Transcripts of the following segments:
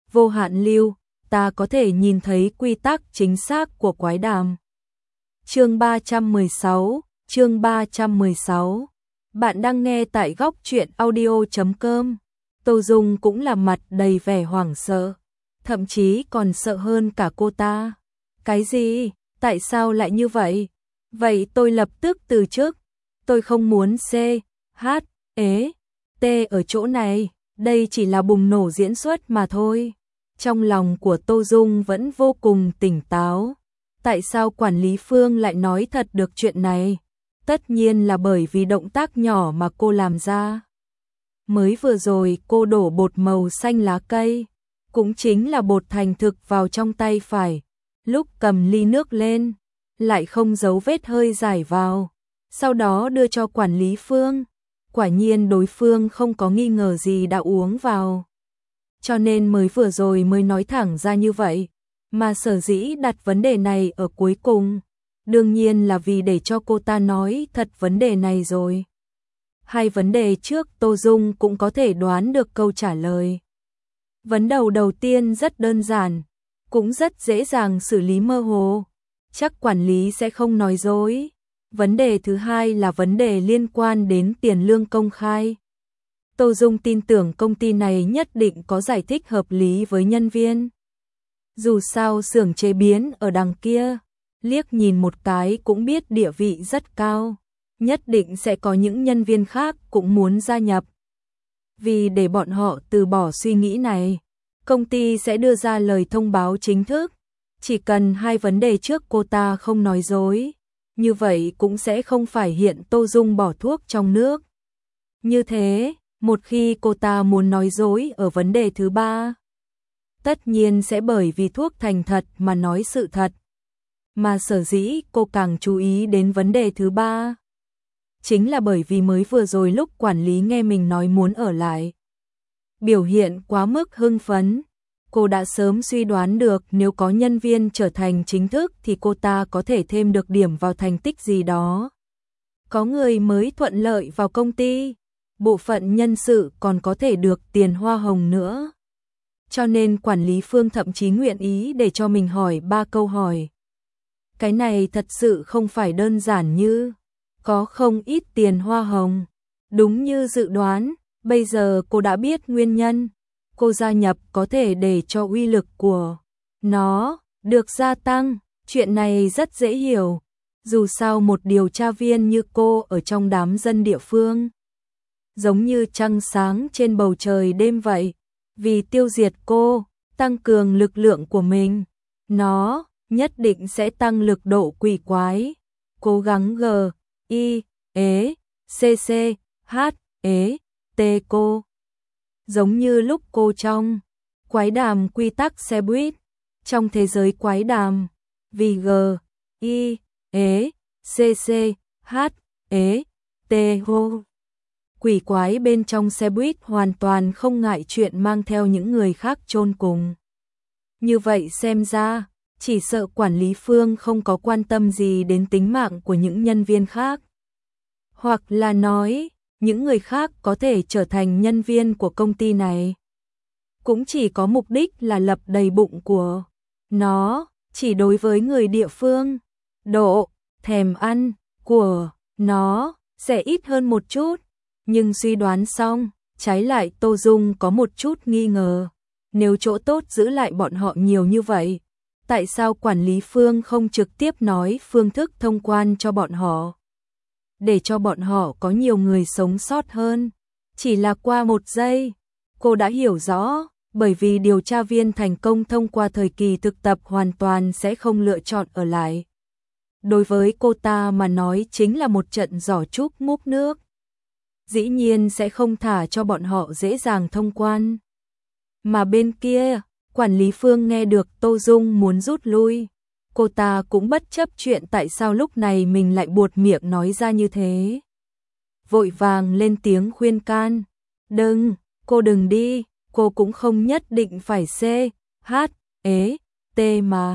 vô hạn lưu, ta có thể nhìn thấy quy tắc chính xác của quái đàm. Chương 316. Bạn đang nghe tại góc truyện audio.com. Tô Dung cũng là mặt đầy vẻ hoảng sợ, thậm chí còn sợ hơn cả cô ta. Cái gì? Tại sao lại như vậy? Vậy tôi lập tức từ chức. Tôi không muốn C, H, E, T ở chỗ này, đây chỉ là bùng nổ diễn xuất mà thôi. Trong lòng của Tô Dung vẫn vô cùng tỉnh táo. Tại sao quản lý Phương lại nói thật được chuyện này? Tất nhiên là bởi vì động tác nhỏ mà cô làm ra. Mới vừa rồi cô đổ bột màu xanh lá cây, cũng chính là bột thành thực vào trong tay phải. Lúc cầm ly nước lên, lại không giấu vết hơi rải vào. Sau đó đưa cho quản lý Phương. Quả nhiên đối phương không có nghi ngờ gì đã uống vào. Cho nên mới vừa rồi mới nói thẳng ra như vậy. Mà sở dĩ đặt vấn đề này ở cuối cùng, đương nhiên là vì để cho cô ta nói thật vấn đề này rồi. Hai vấn đề trước Tô Dung cũng có thể đoán được câu trả lời. Vấn đầu tiên rất đơn giản, cũng rất dễ dàng xử lý mơ hồ. Chắc quản lý sẽ không nói dối. Vấn đề thứ hai là vấn đề liên quan đến tiền lương công khai. Tô Dung tin tưởng công ty này nhất định có giải thích hợp lý với nhân viên. Dù sao xưởng chế biến ở đằng kia, liếc nhìn một cái cũng biết địa vị rất cao. Nhất định sẽ có những nhân viên khác cũng muốn gia nhập. Vì để bọn họ từ bỏ suy nghĩ này, công ty sẽ đưa ra lời thông báo chính thức. Chỉ cần hai vấn đề trước cô ta không nói dối, như vậy cũng sẽ không phải hiện Tô Dung bỏ thuốc trong nước. Như thế, một khi cô ta muốn nói dối ở vấn đề thứ ba, tất nhiên sẽ bởi vì thuốc thành thật mà nói sự thật. Mà sở dĩ cô càng chú ý đến vấn đề thứ ba, chính là bởi vì mới vừa rồi lúc quản lý nghe mình nói muốn ở lại, biểu hiện quá mức hưng phấn. Cô đã sớm suy đoán được nếu có nhân viên trở thành chính thức thì cô ta có thể thêm được điểm vào thành tích gì đó. Có người mới thuận lợi vào công ty, bộ phận nhân sự còn có thể được tiền hoa hồng nữa. Cho nên quản lý Phương thậm chí nguyện ý để cho mình hỏi 3 câu hỏi. Cái này thật sự không phải đơn giản như có không ít tiền hoa hồng. Đúng như dự đoán, bây giờ cô đã biết nguyên nhân. Cô gia nhập có thể để cho uy lực của nó được gia tăng. Chuyện này rất dễ hiểu. Dù sao một điều tra viên như cô ở trong đám dân địa phương, giống như trăng sáng trên bầu trời đêm vậy. Vì tiêu diệt cô, tăng cường lực lượng của mình, nó nhất định sẽ tăng lực độ quỷ quái. Cố gắng G, I, E, C, C, H, E, T cô. Giống như lúc cô trong quái đàm quy tắc xe buýt, trong thế giới quái đàm, vì G, I, E, C, C, H, E, T hô. Quỷ quái bên trong xe buýt hoàn toàn không ngại chuyện mang theo những người khác chôn cùng. Như vậy xem ra, chỉ sợ quản lý Phương không có quan tâm gì đến tính mạng của những nhân viên khác. Hoặc là nói, những người khác có thể trở thành nhân viên của công ty này, cũng chỉ có mục đích là lập đầy bụng của nó. Chỉ đối với người địa phương, độ thèm ăn của nó sẽ ít hơn một chút. Nhưng suy đoán xong, trái lại Tô Dung có một chút nghi ngờ. Nếu chỗ tốt giữ lại bọn họ nhiều như vậy, tại sao quản lý Phương không trực tiếp nói phương thức thông quan cho bọn họ, để cho bọn họ có nhiều người sống sót hơn? Chỉ là qua một giây, cô đã hiểu rõ, bởi vì điều tra viên thành công thông qua thời kỳ thực tập hoàn toàn sẽ không lựa chọn ở lại. Đối với cô ta mà nói chính là một trận giỏ trúc múc nước. Dĩ nhiên sẽ không thả cho bọn họ dễ dàng thông quan. Mà bên kia, quản lý Phương nghe được Tô Dung muốn rút lui. Cô ta cũng bất chấp chuyện tại sao lúc này mình lại buột miệng nói ra như thế. Vội vàng lên tiếng khuyên can. Đừng, cô đừng đi, cô cũng không nhất định phải C, H, E, T mà.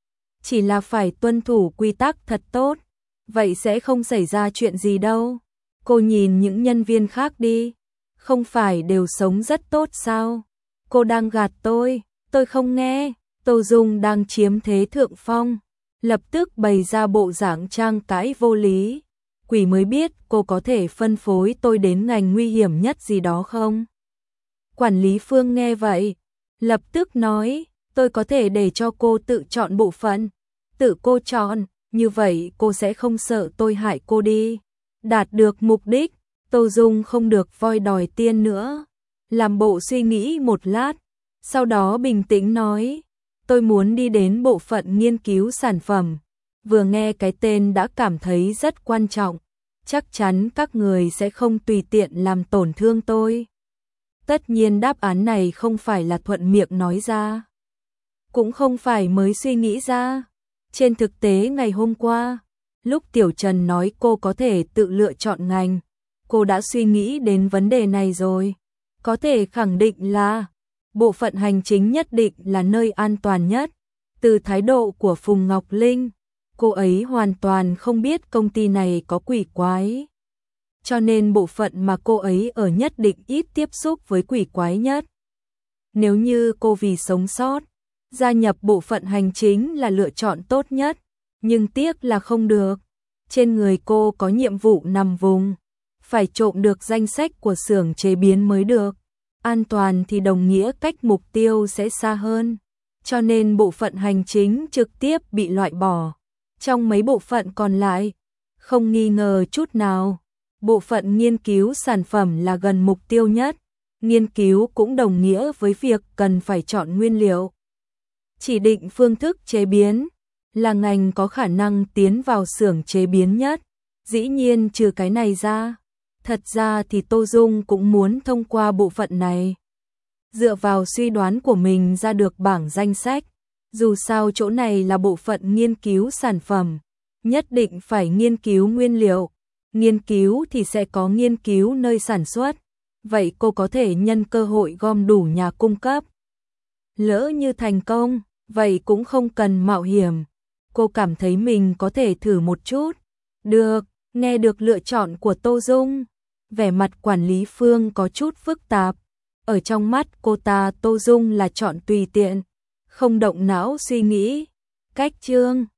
Chỉ là phải tuân thủ quy tắc thật tốt, vậy sẽ không xảy ra chuyện gì đâu. Cô nhìn những nhân viên khác đi, không phải đều sống rất tốt sao? Cô đang gạt tôi, Tôi không nghe. Tô Dung đang chiếm thế thượng phong, lập tức bày ra bộ dạng trang cãi vô lý. Quỷ mới biết cô có thể phân phối tôi đến ngành nguy hiểm nhất gì đó không? Quản lý Phương nghe vậy, lập tức nói, tôi có thể để cho cô tự chọn bộ phận. Tự cô chọn, như vậy cô sẽ không sợ tôi hại cô đi. Đạt được mục đích, Tô Dung không được voi đòi tiên nữa. Làm bộ suy nghĩ một lát, sau đó bình tĩnh nói, tôi muốn đi đến bộ phận nghiên cứu sản phẩm. Vừa nghe cái tên đã cảm thấy rất quan trọng, chắc chắn các người sẽ không tùy tiện làm tổn thương tôi. Tất nhiên đáp án này không phải là thuận miệng nói ra, cũng không phải mới suy nghĩ ra. Trên thực tế ngày hôm qua, lúc Tiểu Trần nói cô có thể tự lựa chọn ngành, cô đã suy nghĩ đến vấn đề này rồi. Có thể khẳng định là bộ phận hành chính nhất định là nơi an toàn nhất. Từ thái độ của Phùng Ngọc Linh, cô ấy hoàn toàn không biết công ty này có quỷ quái. Cho nên bộ phận mà cô ấy ở nhất định ít tiếp xúc với quỷ quái nhất. Nếu như cô vì sống sót, gia nhập bộ phận hành chính là lựa chọn tốt nhất, nhưng tiếc là không được. Trên người cô có nhiệm vụ nằm vùng, phải trộm được danh sách của xưởng chế biến mới được. An toàn thì đồng nghĩa cách mục tiêu sẽ xa hơn, cho nên bộ phận hành chính trực tiếp bị loại bỏ. Trong mấy bộ phận còn lại, không nghi ngờ chút nào, bộ phận nghiên cứu sản phẩm là gần mục tiêu nhất. Nghiên cứu cũng đồng nghĩa với việc cần phải chọn nguyên liệu, chỉ định phương thức chế biến, là ngành có khả năng tiến vào xưởng chế biến nhất. Dĩ nhiên trừ cái này ra, thật ra thì Tô Dung cũng muốn thông qua bộ phận này. Dựa vào suy đoán của mình ra được bảng danh sách, dù sao chỗ này là bộ phận nghiên cứu sản phẩm, nhất định phải nghiên cứu nguyên liệu. Nghiên cứu thì sẽ có nghiên cứu nơi sản xuất, vậy cô có thể nhân cơ hội gom đủ nhà cung cấp. Lỡ như thành công, vậy cũng không cần mạo hiểm. Cô cảm thấy mình có thể thử một chút. Được, nghe được lựa chọn của Tô Dung, vẻ mặt quản lý Phương có chút phức tạp. Ở trong mắt cô ta Tô Dung là chọn tùy tiện, không động não suy nghĩ. Cách chương